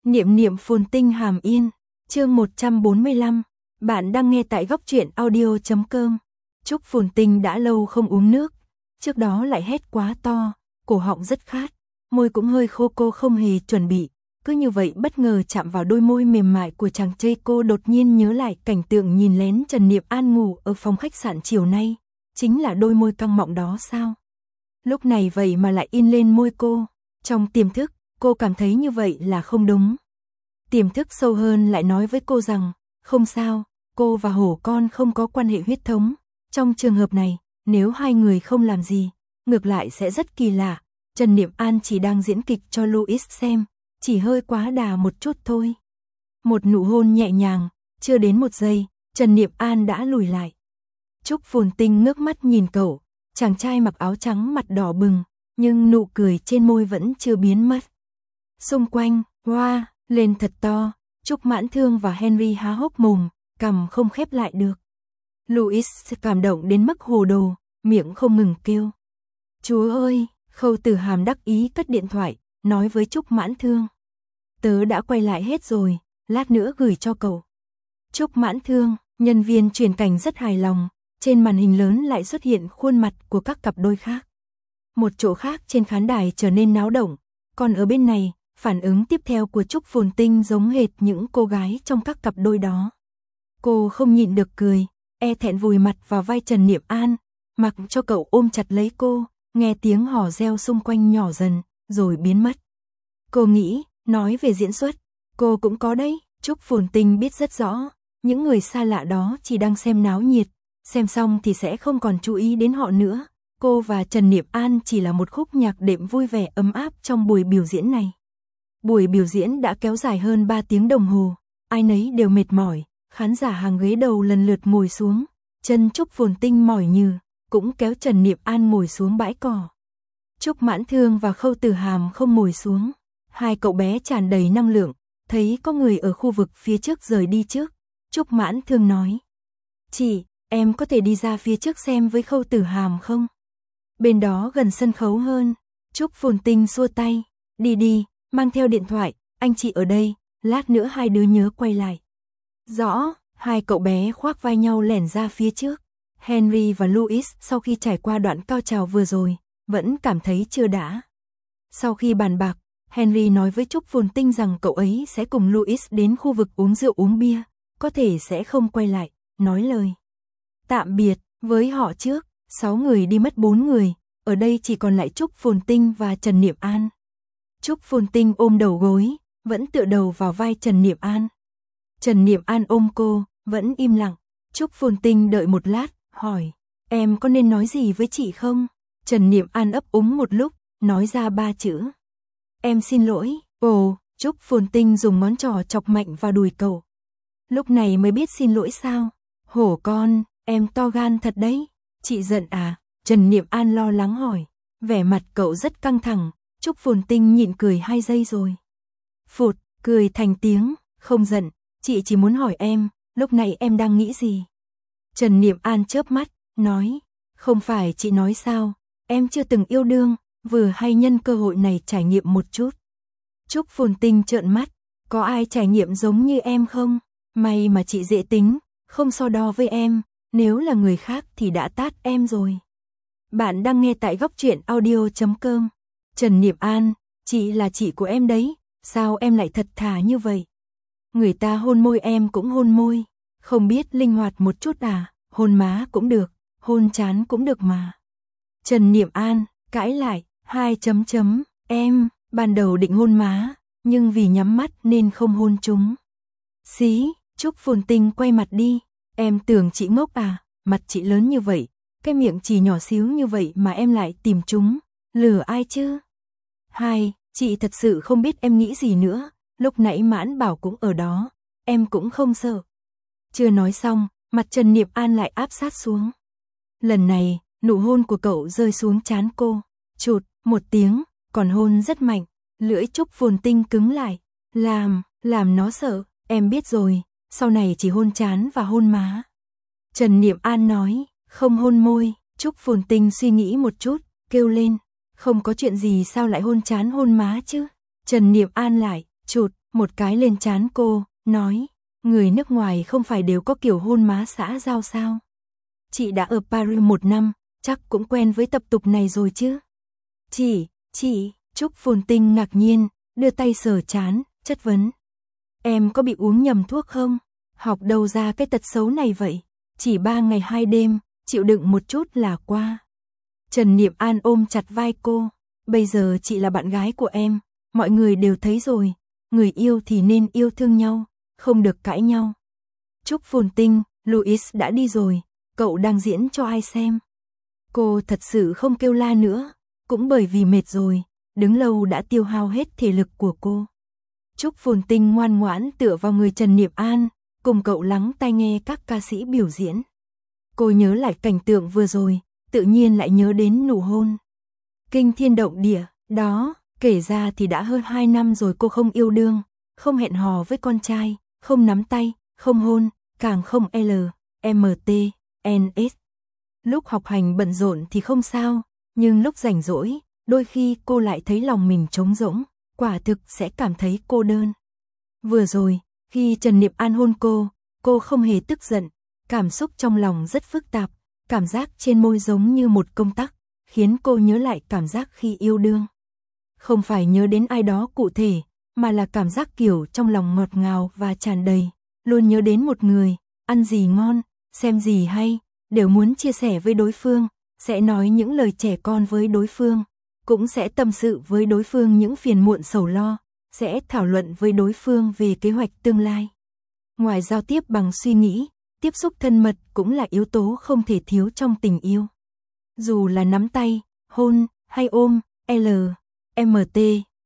Niệm niệm phồn tinh hàm yên, chương 145, bạn đang nghe tại góc truyện audio.com. Trúc Phồn Tinh đã lâu không uống nước, trước đó lại hét quá to, cổ họng rất khát, môi cũng hơi khô, cô không hề chuẩn bị, cứ như vậy bất ngờ chạm vào đôi môi mềm mại của chàng trai. Cô đột nhiên nhớ lại cảnh tượng nhìn lén Trần Niệm An ngủ ở phòng khách sạn chiều nay, chính là đôi môi căng mọng đó sao? Lúc này vậy mà lại in lên môi cô, trong tiềm thức, cô cảm thấy như vậy là không đúng. Tiềm thức sâu hơn lại nói với cô rằng, không sao, cô và hổ con không có quan hệ huyết thống. Trong trường hợp này, nếu hai người không làm gì, ngược lại sẽ rất kỳ lạ. Trần Niệm An chỉ đang diễn kịch cho Louis xem, chỉ hơi quá đà một chút thôi. Một nụ hôn nhẹ nhàng, chưa đến một giây, Trần Niệm An đã lùi lại. Trúc Phồn Tinh ngước mắt nhìn cậu, chàng trai mặc áo trắng mặt đỏ bừng, nhưng nụ cười trên môi vẫn chưa biến mất. Xung quanh, hoa, lên thật to, Trúc Mãn Thương và Henry há hốc mồm, cằm không khép lại được. Louis cảm động đến mức hồ đồ, miệng không ngừng kêu. Chúa ơi, Khâu Tử Hàm đắc ý cất điện thoại, nói với Trúc Mãn Thương. Tớ đã quay lại hết rồi, lát nữa gửi cho cậu. Trúc Mãn Thương, nhân viên truyền cảnh rất hài lòng, trên màn hình lớn lại xuất hiện khuôn mặt của các cặp đôi khác. Một chỗ khác trên khán đài trở nên náo động, còn ở bên này, phản ứng tiếp theo của Trúc Phồn Tinh giống hệt những cô gái trong các cặp đôi đó. Cô không nhịn được cười, e thẹn vùi mặt vào vai Trần Niệm An, mặc cho cậu ôm chặt lấy cô, nghe tiếng hò reo xung quanh nhỏ dần, rồi biến mất. Cô nghĩ, nói về diễn xuất, cô cũng có đấy. Trúc Phồn Tinh biết rất rõ, những người xa lạ đó chỉ đang xem náo nhiệt, xem xong thì sẽ không còn chú ý đến họ nữa. Cô và Trần Niệm An chỉ là một khúc nhạc đệm vui vẻ ấm áp trong buổi biểu diễn này. Buổi biểu diễn đã kéo dài hơn 3 tiếng đồng hồ, ai nấy đều mệt mỏi, khán giả hàng ghế đầu lần lượt ngồi xuống, chân Trúc Phồn Tinh mỏi nhừ, cũng kéo Trần Niệm An ngồi xuống bãi cỏ. Trúc Mãn Thương và Khâu Tử Hàm không ngồi xuống, hai cậu bé tràn đầy năng lượng, thấy có người ở khu vực phía trước rời đi trước. Trúc Mãn Thương nói, chị, em có thể đi ra phía trước xem với Khâu Tử Hàm không? Bên đó gần sân khấu hơn. Trúc Phồn Tinh xua tay, đi đi, mang theo điện thoại, anh chị ở đây, lát nữa hai đứa nhớ quay lại. Rõ, hai cậu bé khoác vai nhau lẻn ra phía trước. Henry và Louis sau khi trải qua đoạn cao trào vừa rồi, vẫn cảm thấy chưa đã. Sau khi bàn bạc, Henry nói với Trúc Phồn Tinh rằng cậu ấy sẽ cùng Louis đến khu vực uống rượu uống bia, có thể sẽ không quay lại, nói lời tạm biệt với họ trước. 6 người đi mất 4 người, ở đây chỉ còn lại Trúc Phồn Tinh và Trần Niệm An. Trúc Phồn Tinh ôm đầu gối, vẫn tựa đầu vào vai Trần Niệm An. Trần Niệm An ôm cô, vẫn im lặng. Trúc Phồn Tinh đợi một lát, hỏi, em có nên nói gì với chị không? Trần Niệm An ấp úng một lúc, nói ra 3 chữ. Em xin lỗi. Ồ, Trúc Phồn Tinh dùng ngón trỏ chọc mạnh vào đùi cậu. Lúc này mới biết xin lỗi sao? Hổ con, em to gan thật đấy. Chị giận à? Trần Niệm An lo lắng hỏi. Vẻ mặt cậu rất căng thẳng. Trúc Phồn Tinh nhịn cười 2 giây rồi. Phụt, cười thành tiếng, không giận, chị chỉ muốn hỏi em, lúc này em đang nghĩ gì? Trần Niệm An chớp mắt, nói, không phải chị nói sao, em chưa từng yêu đương, vừa hay nhân cơ hội này trải nghiệm một chút. Trúc Phồn Tinh trợn mắt, có ai trải nghiệm giống như em không? May mà chị dễ tính, không so đo với em, nếu là người khác thì đã tát em rồi. Bạn đang nghe tại góc truyện audio.com. Trần Niệm An, chị là chị của em đấy, sao em lại thật thà như vậy? Người ta hôn môi em cũng hôn môi, không biết linh hoạt một chút à, hôn má cũng được, hôn trán cũng được mà. Trần Niệm An, cãi lại, 2 em, ban đầu định hôn má, nhưng vì nhắm mắt nên không hôn chúng. Xí, Trúc Phồn Tinh quay mặt đi, em tưởng chị ngốc à, mặt chị lớn như vậy, cái miệng chỉ nhỏ xíu như vậy mà em lại tìm chúng, lừa ai chứ? 2, chị thật sự không biết em nghĩ gì nữa, lúc nãy Mãn Bảo cũng ở đó, em cũng không sợ. Chưa nói xong, mặt Trần Niệm An lại áp sát xuống. Lần này, nụ hôn của cậu rơi xuống trán cô, chụt, một tiếng, còn hôn rất mạnh, lưỡi Trúc Phồn Tinh cứng lại, làm nó sợ, em biết rồi, sau này chỉ hôn trán và hôn má. Trần Niệm An nói, không hôn môi. Trúc Phồn Tinh suy nghĩ một chút, kêu lên, không có chuyện gì sao lại hôn trán hôn má chứ? Trần Niệm An lại, chụt, một cái lên trán cô, nói, người nước ngoài không phải đều có kiểu hôn má xã giao sao? Chị đã ở Paris 1 năm, chắc cũng quen với tập tục này rồi chứ? Chị, Trúc Phồn Tinh ngạc nhiên, đưa tay sờ trán, chất vấn. Em có bị uống nhầm thuốc không? Học đâu ra cái tật xấu này vậy? Chỉ 3 ngày 2 đêm, chịu đựng một chút là qua. Trần Niệm An ôm chặt vai cô. Bây giờ chị là bạn gái của em, mọi người đều thấy rồi. Người yêu thì nên yêu thương nhau, không được cãi nhau. Trúc Phồn Tinh, Louis đã đi rồi, cậu đang diễn cho ai xem? Cô thật sự không kêu la nữa, cũng bởi vì mệt rồi, đứng lâu đã tiêu hao hết thể lực của cô. Trúc Phồn Tinh ngoan ngoãn tựa vào người Trần Niệm An, cùng cậu lắng tai nghe các ca sĩ biểu diễn. Cô nhớ lại cảnh tượng vừa rồi, tự nhiên lại nhớ đến nụ hôn. Kinh thiên động địa, đó, kể ra thì đã hơn 2 năm rồi cô không yêu đương, không hẹn hò với con trai, không nắm tay, không hôn, càng không LMT, Lúc học hành bận rộn thì không sao, nhưng lúc rảnh rỗi, đôi khi cô lại thấy lòng mình trống rỗng, quả thực sẽ cảm thấy cô đơn. Vừa rồi, khi Trần Niệm An hôn cô không hề tức giận, cảm xúc trong lòng rất phức tạp, cảm giác trên môi giống như một công tắc, khiến cô nhớ lại cảm giác khi yêu đương. Không phải nhớ đến ai đó cụ thể, mà là cảm giác kiểu trong lòng ngọt ngào và tràn đầy, luôn nhớ đến một người, ăn gì ngon, xem gì hay, đều muốn chia sẻ với đối phương, sẽ nói những lời trẻ con với đối phương, cũng sẽ tâm sự với đối phương những phiền muộn sầu lo, sẽ thảo luận với đối phương về kế hoạch tương lai. Ngoài giao tiếp bằng suy nghĩ, tiếp xúc thân mật cũng là yếu tố không thể thiếu trong tình yêu. Dù là nắm tay, hôn, hay ôm, LMT,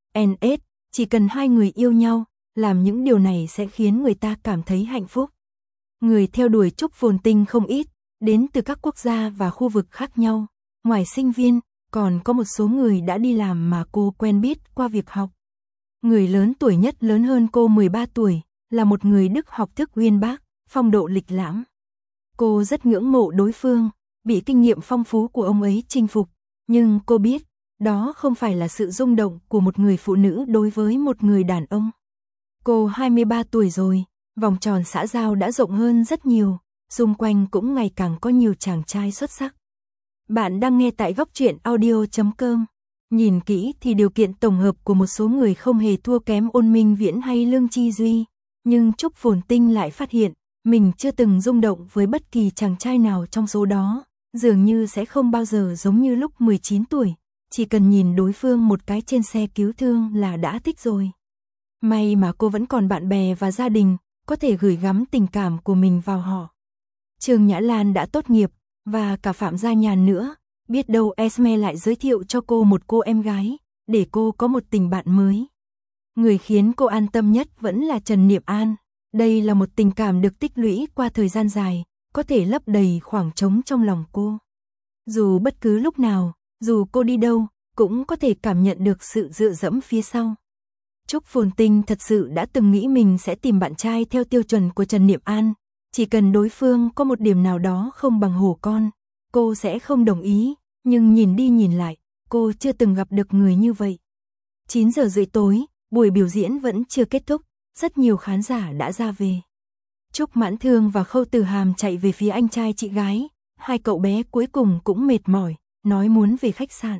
chỉ cần hai người yêu nhau, làm những điều này sẽ khiến người ta cảm thấy hạnh phúc. Người theo đuổi Trúc Phồn Tinh không ít, đến từ các quốc gia và khu vực khác nhau. Ngoài sinh viên, còn có một số người đã đi làm mà cô quen biết qua việc học. Người lớn tuổi nhất lớn hơn cô 13 tuổi, là một người Đức học thức uyên bác, phong độ lịch lãm. Cô rất ngưỡng mộ đối phương, bị kinh nghiệm phong phú của ông ấy chinh phục, nhưng cô biết, đó không phải là sự rung động của một người phụ nữ đối với một người đàn ông. Cô 23 tuổi rồi, vòng tròn xã giao đã rộng hơn rất nhiều, xung quanh cũng ngày càng có nhiều chàng trai xuất sắc. Bạn đang nghe tại Góc Truyện Audio.com. Nhìn kỹ thì điều kiện tổng hợp của một số người không hề thua kém Ôn Minh Viễn hay Lương Chi Duy, nhưng Trúc Phồn Tinh lại phát hiện, mình chưa từng rung động với bất kỳ chàng trai nào trong số đó, dường như sẽ không bao giờ giống như lúc 19 tuổi, chỉ cần nhìn đối phương một cái trên xe cứu thương là đã thích rồi. May mà cô vẫn còn bạn bè và gia đình, có thể gửi gắm tình cảm của mình vào họ. Trương Nhã Lan đã tốt nghiệp, và cả Phạm Gia Nhàn nữa, biết đâu Esme lại giới thiệu cho cô một cô em gái, để cô có một tình bạn mới. Người khiến cô an tâm nhất vẫn là Trần Niệm An, đây là một tình cảm được tích lũy qua thời gian dài, có thể lấp đầy khoảng trống trong lòng cô. Dù bất cứ lúc nào, dù cô đi đâu, cũng có thể cảm nhận được sự dựa dẫm phía sau. Trúc Phồn Tinh thật sự đã từng nghĩ mình sẽ tìm bạn trai theo tiêu chuẩn của Trần Niệm An, chỉ cần đối phương có một điểm nào đó không bằng hổ con, cô sẽ không đồng ý, nhưng nhìn đi nhìn lại, cô chưa từng gặp được người như vậy. 9 giờ rưỡi tối, buổi biểu diễn vẫn chưa kết thúc, rất nhiều khán giả đã ra về. Trúc Mãn Thương và Khâu Tử Hàm chạy về phía anh trai chị gái, hai cậu bé cuối cùng cũng mệt mỏi, nói muốn về khách sạn.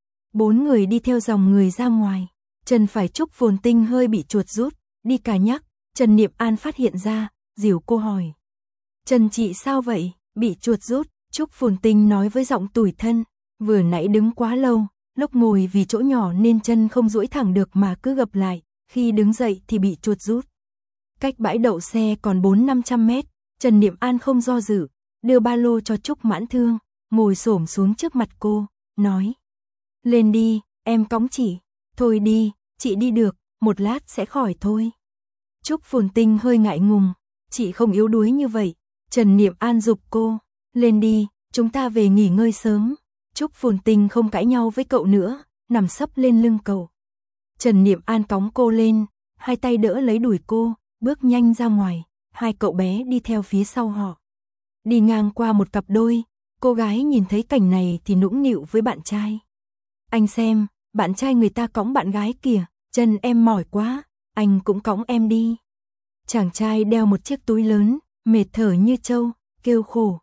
4 người đi theo dòng người ra ngoài, chân phải Trúc Phồn Tinh hơi bị chuột rút, đi cà nhắc, Trần Niệm An phát hiện ra, dìu cô hỏi. Trần chị sao vậy, bị chuột rút, Trúc Phồn Tinh nói với giọng tủi thân, vừa nãy đứng quá lâu, lúc ngồi vì chỗ nhỏ nên chân không duỗi thẳng được mà cứ gập lại, khi đứng dậy thì bị chuột rút. Cách bãi đậu xe còn 400-500 mét, Trần Niệm An không do dự, đưa ba lô cho Trúc Mãn Thương, ngồi xổm xuống trước mặt cô, nói. Lên đi, em cõng chị, thôi đi, chị đi được, một lát sẽ khỏi thôi. Trúc Phồn Tinh hơi ngại ngùng, chị không yếu đuối như vậy. Trần Niệm An giục cô, lên đi, chúng ta về nghỉ ngơi sớm. Trúc Phồn Tinh không cãi nhau với cậu nữa, nằm sấp lên lưng cậu. Trần Niệm An cõng cô lên, hai tay đỡ lấy đùi cô, bước nhanh ra ngoài, hai cậu bé đi theo phía sau họ. Đi ngang qua một cặp đôi, cô gái nhìn thấy cảnh này thì nũng nịu với bạn trai. Anh xem, bạn trai người ta cõng bạn gái kìa, chân em mỏi quá, anh cũng cõng em đi. Chàng trai đeo một chiếc túi lớn, mệt thở như trâu, kêu khổ.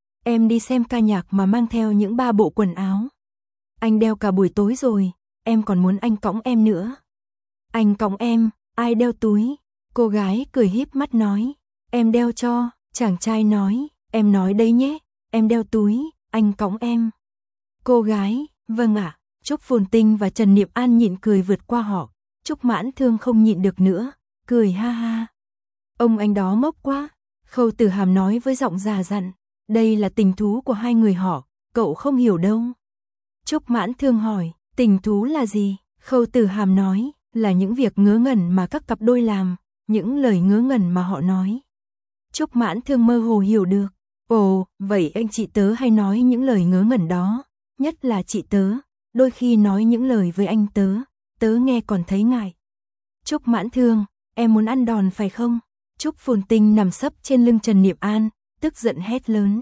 Em đi xem ca nhạc mà mang theo những 3 bộ quần áo. Anh đeo cả buổi tối rồi, em còn muốn anh cõng em nữa. Anh cõng em, ai đeo túi? Cô gái cười híp mắt nói. Em đeo cho, chàng trai nói. Em nói đấy nhé, em đeo túi, anh cõng em. Cô gái, vâng ạ. Trúc Phồn Tinh và Trần Niệm An nhịn cười vượt qua họ. Trúc Mãn Thương không nhịn được nữa, cười ha ha. Ông anh đó ngốc quá. Khâu Tử Hàm nói với giọng già dặn. Đây là tình thú của hai người họ, cậu không hiểu đâu. Trúc Mãn Thương hỏi, tình thú là gì? Khâu Tử Hàm nói, là những việc ngớ ngẩn mà các cặp đôi làm, những lời ngớ ngẩn mà họ nói. Trúc Mãn Thương mơ hồ hiểu được. Ồ, vậy anh chị tớ hay nói những lời ngớ ngẩn đó, nhất là chị tớ, đôi khi nói những lời với anh tớ, tớ nghe còn thấy ngại. Trúc Mãn Thương, em muốn ăn đòn phải không? Trúc Phồn Tinh nằm sấp trên lưng Trần Niệm An, tức giận hét lớn.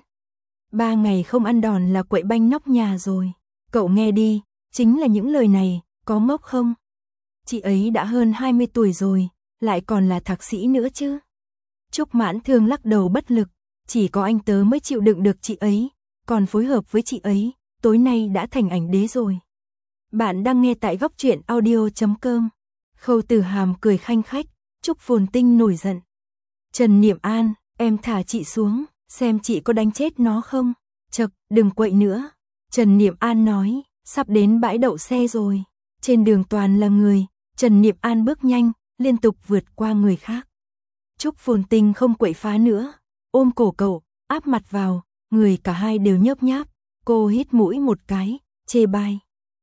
3 ngày không ăn đòn là quậy banh nóc nhà rồi. Cậu nghe đi, chính là những lời này, có ngốc không? Chị ấy đã hơn 20 tuổi rồi, lại còn là thạc sĩ nữa chứ. Trúc Mãn Thương lắc đầu bất lực, chỉ có anh tớ mới chịu đựng được chị ấy, còn phối hợp với chị ấy, tối nay đã thành ảnh đế rồi. Bạn đang nghe tại góc truyện audio.com. Khâu Tử Hàm cười khanh khách, Trúc Phồn Tinh nổi giận. Trần Niệm An, em thả chị xuống, xem chị có đánh chết nó không. Chậc, đừng quậy nữa. Trần Niệm An nói, sắp đến bãi đậu xe rồi. Trên đường toàn là người, Trần Niệm An bước nhanh, liên tục vượt qua người khác. Trúc Phồn Tinh không quậy phá nữa, ôm cổ cậu, áp mặt vào, người cả hai đều nhớp nháp. Cô hít mũi một cái, chê bai.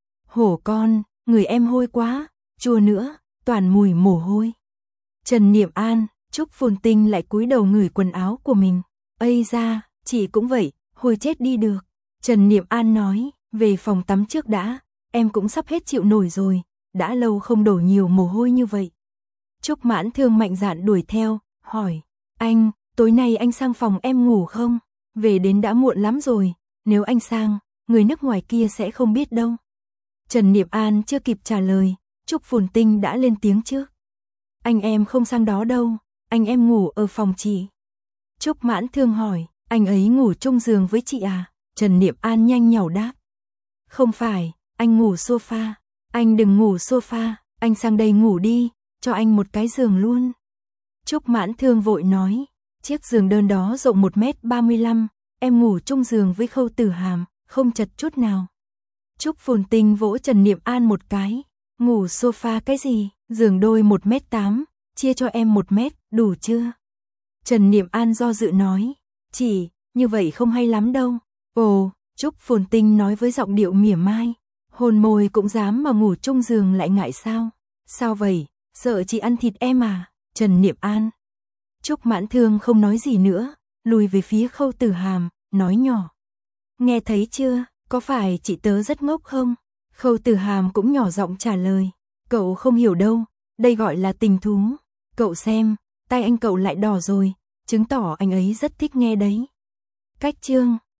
Hổ con, người em hôi quá, chua nữa, toàn mùi mồ hôi. Trần Niệm An, Trúc Phồn Tinh lại cúi đầu ngửi quần áo của mình. Ây da, chị cũng vậy, hôi chết đi được. Trần Niệm An nói, về phòng tắm trước đã, em cũng sắp hết chịu nổi rồi, đã lâu không đổ nhiều mồ hôi như vậy. Trúc Mãn Thương mạnh dạn đuổi theo, hỏi, anh, tối nay anh sang phòng em ngủ không? Về đến đã muộn lắm rồi, nếu anh sang, người nước ngoài kia sẽ không biết đâu. Trần Niệm An chưa kịp trả lời, Trúc Phồn Tinh đã lên tiếng trước. Anh em không sang đó đâu, anh em ngủ ở phòng chị. Trúc Mãn Thương hỏi, anh ấy ngủ chung giường với chị à? Trần Niệm An nhanh nhảu đáp. Không phải, anh ngủ sofa. Anh đừng ngủ sofa, anh sang đây ngủ đi, cho anh một cái giường luôn. Trúc Mãn Thương vội nói, chiếc giường đơn đó rộng 1m35, em ngủ chung giường với Khâu Tử Hàm, không chật chút nào. Trúc Phồn Tinh vỗ Trần Niệm An một cái, ngủ sofa cái gì, giường đôi 1m8, chia cho em 1m, đủ chưa? Trần Niệm An do dự nói, chỉ, như vậy không hay lắm đâu. Ồ, Trúc Phồn Tinh nói với giọng điệu mỉa mai, hôn môi cũng dám mà ngủ chung giường lại ngại sao? Sao vậy, sợ chị ăn thịt em à? Trần Niệm An. Trúc Mãn Thương không nói gì nữa, lùi về phía Khâu Tử Hàm, nói nhỏ. Nghe thấy chưa, có phải chị tớ rất ngốc không? Khâu Tử Hàm cũng nhỏ giọng trả lời, cậu không hiểu đâu, đây gọi là tình thú. Cậu xem, tay anh cậu lại đỏ rồi, chứng tỏ anh ấy rất thích nghe đấy. Cách chương